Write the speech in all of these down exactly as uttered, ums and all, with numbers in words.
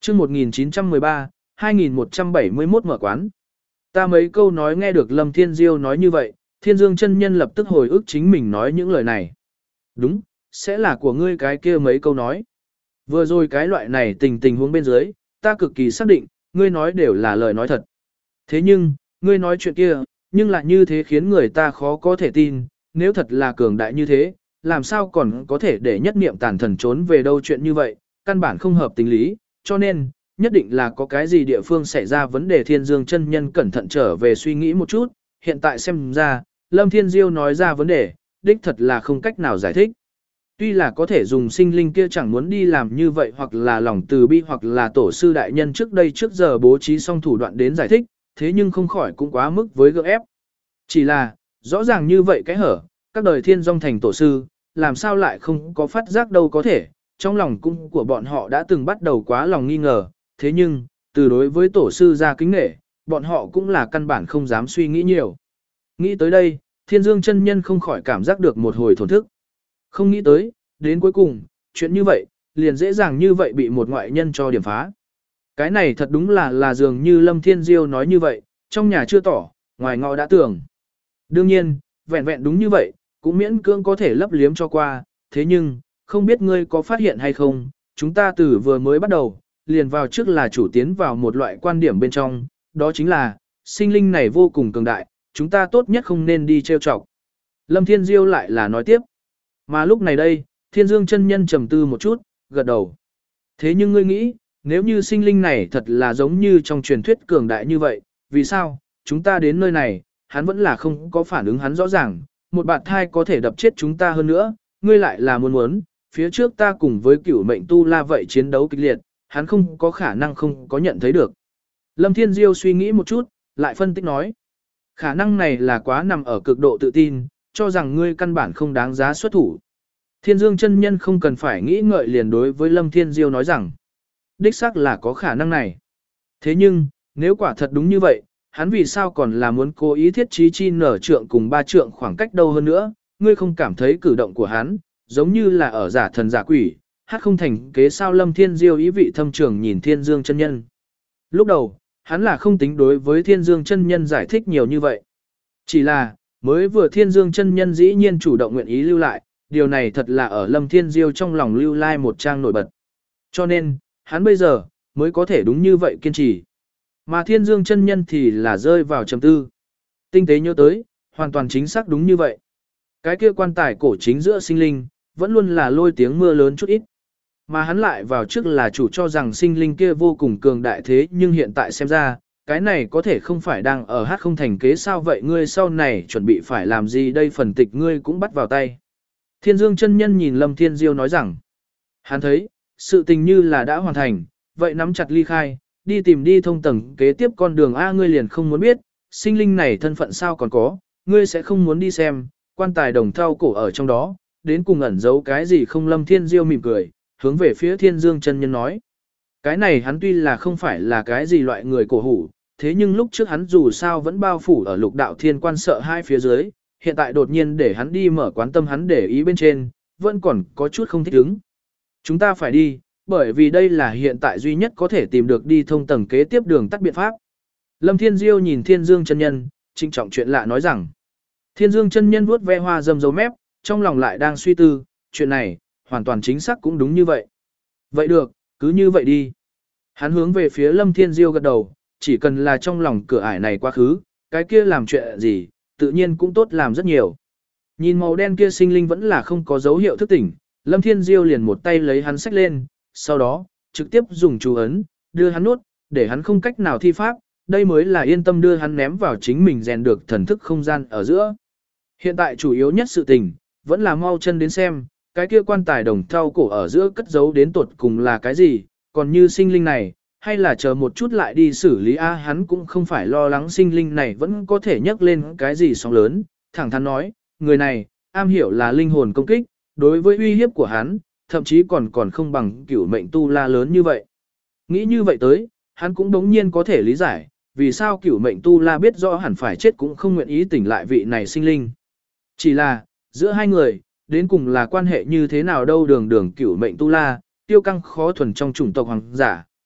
chương một nghìn chín trăm mười ba, hai nghìn một trăm bảy mươi mốt mở quán. Ta mấy câu nói nghe được Lâm Thiên Diêu nói như vậy, Thiên Dương chân nhân lập tức hồi ức chính mình nói những lời này. Đúng, sẽ là của ngươi cái kia mấy câu nói. Vừa rồi cái loại này tình tình huống bên dưới, ta cực kỳ xác định, ngươi nói đều là lời nói thật. Thế nhưng, ngươi nói chuyện kia, nhưng lại như thế khiến người ta khó có thể tin, nếu thật là cường đại như thế, làm sao còn có thể để nhất niệm tàn thần trốn về đâu chuyện như vậy, căn bản không hợp tình lý, cho nên, nhất định là có cái gì địa phương xảy ra vấn đề. Thiên Dương chân nhân cẩn thận trở về suy nghĩ một chút, hiện tại xem ra, Lâm Thiên Diêu nói ra vấn đề, đích thật là không cách nào giải thích. Tuy là có thể dùng sinh linh kia chẳng muốn đi làm như vậy hoặc là lòng từ bi hoặc là tổ sư đại nhân trước đây trước giờ bố trí xong thủ đoạn đến giải thích, thế nhưng không khỏi cũng quá mức với gượng ép. Chỉ là, rõ ràng như vậy cái hở, các đời thiên dòng thành tổ sư, làm sao lại không có phát giác đâu có thể, trong lòng cung của bọn họ đã từng bắt đầu quá lòng nghi ngờ, thế nhưng, từ đối với tổ sư ra kính nể, bọn họ cũng là căn bản không dám suy nghĩ nhiều. Nghĩ tới đây, Thiên Dương chân nhân không khỏi cảm giác được một hồi thổn thức. Không nghĩ tới, đến cuối cùng, chuyện như vậy, liền dễ dàng như vậy bị một ngoại nhân cho điểm phá. Cái này thật đúng là là dường như Lâm Thiên Diêu nói như vậy, trong nhà chưa tỏ, ngoài ngõ đã tưởng. Đương nhiên, vẹn vẹn đúng như vậy, cũng miễn cưỡng có thể lấp liếm cho qua, thế nhưng, không biết ngươi có phát hiện hay không, chúng ta từ vừa mới bắt đầu, liền vào trước là chủ tiến vào một loại quan điểm bên trong, đó chính là, sinh linh này vô cùng cường đại, chúng ta tốt nhất không nên đi trêu chọc. Lâm Thiên Diêu lại là nói tiếp. Mà lúc này đây, Thiên Dương chân nhân trầm tư một chút, gật đầu. Thế nhưng ngươi nghĩ, nếu như sinh linh này thật là giống như trong truyền thuyết cường đại như vậy, vì sao, chúng ta đến nơi này, hắn vẫn là không có phản ứng hắn rõ ràng, một bạt thai có thể đập chết chúng ta hơn nữa, ngươi lại là muốn muốn, phía trước ta cùng với cửu mệnh tu la vậy chiến đấu kịch liệt, hắn không có khả năng không có nhận thấy được. Lâm Thiên Diêu suy nghĩ một chút, lại phân tích nói. Khả năng này là quá nằm ở cực độ tự tin, cho rằng ngươi căn bản không đáng giá xuất thủ. Thiên Dương chân nhân không cần phải nghĩ ngợi liền đối với Lâm Thiên Diêu nói rằng, đích xác là có khả năng này. Thế nhưng, nếu quả thật đúng như vậy, hắn vì sao còn là muốn cố ý thiết trí chi nở trượng cùng ba trượng khoảng cách đâu hơn nữa, ngươi không cảm thấy cử động của hắn, giống như là ở giả thần giả quỷ, hát không thành kế sao. Lâm Thiên Diêu ý vị thâm trường nhìn Thiên Dương chân nhân. Lúc đầu, hắn là không tính đối với Thiên Dương chân nhân giải thích nhiều như vậy. Chỉ là, mới vừa Thiên Dương chân nhân dĩ nhiên chủ động nguyện ý lưu lại, điều này thật là ở Lâm Thiên Diêu trong lòng lưu lai một trang nổi bật. Cho nên, hắn bây giờ, mới có thể đúng như vậy kiên trì. Mà Thiên Dương chân nhân thì là rơi vào trầm tư. Tinh tế nhớ tới, hoàn toàn chính xác đúng như vậy. Cái kia quan tài cổ chính giữa sinh linh, vẫn luôn là lôi tiếng mưa lớn chút ít. Mà hắn lại vào trước là chủ cho rằng sinh linh kia vô cùng cường đại thế, nhưng hiện tại xem ra, cái này có thể không phải đang ở hát không thành kế sao. Vậy ngươi sau này chuẩn bị phải làm gì đây? Phần tịch ngươi cũng bắt vào tay. Thiên Dương chân nhân nhìn Lâm Thiên Diêu nói rằng, hắn thấy, sự tình như là đã hoàn thành, vậy nắm chặt ly khai, đi tìm đi thông tầng kế tiếp con đường A. Ngươi liền không muốn biết, sinh linh này thân phận sao còn có, ngươi sẽ không muốn đi xem, quan tài đồng thau cổ ở trong đó, đến cùng ẩn giấu cái gì không? Lâm Thiên Diêu mỉm cười, hướng về phía Thiên Dương chân nhân nói. Cái này hắn tuy là không phải là cái gì loại người cổ hủ, thế nhưng lúc trước hắn dù sao vẫn bao phủ ở lục đạo thiên quan sợ hai phía dưới, hiện tại đột nhiên để hắn đi mở quán tâm hắn để ý bên trên, vẫn còn có chút không thích ứng. Chúng ta phải đi, bởi vì đây là hiện tại duy nhất có thể tìm được đi thông tầng kế tiếp đường tắt biện pháp. Lâm Thiên Diêu nhìn Thiên Dương chân nhân, trịnh trọng chuyện lạ nói rằng. Thiên Dương chân nhân vuốt ve hoa dâm dấu mép, trong lòng lại đang suy tư, chuyện này, hoàn toàn chính xác cũng đúng như vậy. Vậy được, cứ như vậy đi. Hắn hướng về phía Lâm Thiên Diêu gật đầu, chỉ cần là trong lòng cửa ải này quá khứ, cái kia làm chuyện gì, tự nhiên cũng tốt làm rất nhiều. Nhìn màu đen kia sinh linh vẫn là không có dấu hiệu thức tỉnh, Lâm Thiên Diêu liền một tay lấy hắn xách lên, sau đó, trực tiếp dùng chú ấn, đưa hắn nuốt, để hắn không cách nào thi pháp, đây mới là yên tâm đưa hắn ném vào chính mình rèn được thần thức không gian ở giữa. Hiện tại chủ yếu nhất sự tình, vẫn là mau chân đến xem, cái kia quan tài đồng thau cổ ở giữa cất giấu đến tột cùng là cái gì, còn như sinh linh này, hay là chờ một chút lại đi xử lý a. Hắn cũng không phải lo lắng sinh linh này vẫn có thể nhấc lên cái gì sóng lớn, thẳng thắn nói, người này, am hiểu là linh hồn công kích, đối với uy hiếp của hắn, thậm chí còn còn không bằng cửu mệnh tu la lớn như vậy. Nghĩ như vậy tới, hắn cũng đống nhiên có thể lý giải, vì sao cửu mệnh tu la biết rõ hẳn phải chết cũng không nguyện ý tỉnh lại vị này sinh linh. Chỉ là, giữa hai người, đến cùng là quan hệ như thế nào đâu. Đường đường cửu mệnh tu la, tiêu căng khó thuần trong chủng tộc hoàng giả,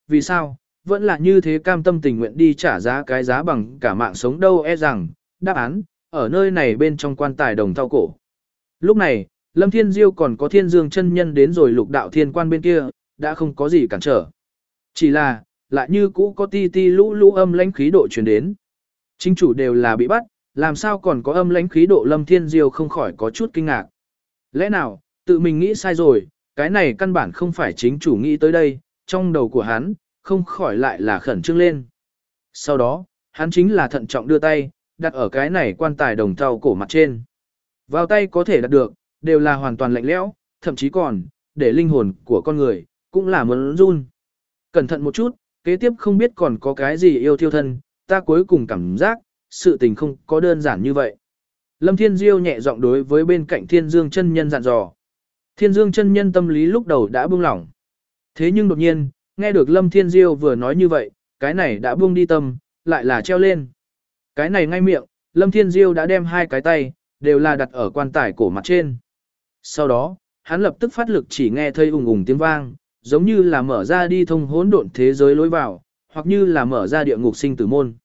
vì sao, vẫn là như thế cam tâm tình nguyện đi trả giá cái giá bằng cả mạng sống đâu e rằng, đáp án, ở nơi này bên trong quan tài đồng thau cổ. Lúc này, Lâm Thiên Diêu còn có Thiên Dương chân nhân đến rồi lục đạo thiên quan bên kia, đã không có gì cản trở. Chỉ là, lại như cũ có ti ti lũ lũ âm lãnh khí độ truyền đến. Chính chủ đều là bị bắt, làm sao còn có âm lãnh khí độ Lâm Thiên Diêu không khỏi có chút kinh ngạc. Lẽ nào, tự mình nghĩ sai rồi, cái này căn bản không phải chính chủ nghĩ tới đây, trong đầu của hắn, không khỏi lại là khẩn trương lên. Sau đó, hắn chính là thận trọng đưa tay, đặt ở cái này quan tài đồng thau cổ mặt trên. Vào tay có thể đặt được, đều là hoàn toàn lạnh lẽo, thậm chí còn, để linh hồn của con người, cũng là muốn run. Cẩn thận một chút, kế tiếp không biết còn có cái gì yêu thiêu thân, ta cuối cùng cảm giác, sự tình không có đơn giản như vậy. Lâm Thiên Diêu nhẹ giọng đối với bên cạnh Thiên Dương chân nhân dặn dò. Thiên Dương chân nhân tâm lý lúc đầu đã buông lỏng. Thế nhưng đột nhiên, nghe được Lâm Thiên Diêu vừa nói như vậy, cái này đã buông đi tâm, lại là treo lên. Cái này ngay miệng, Lâm Thiên Diêu đã đem hai cái tay, đều là đặt ở quan tài cổ mặt trên. Sau đó, hắn lập tức phát lực chỉ nghe thấy ùng ùng tiếng vang, giống như là mở ra đi thông hỗn độn thế giới lối vào, hoặc như là mở ra địa ngục sinh tử môn.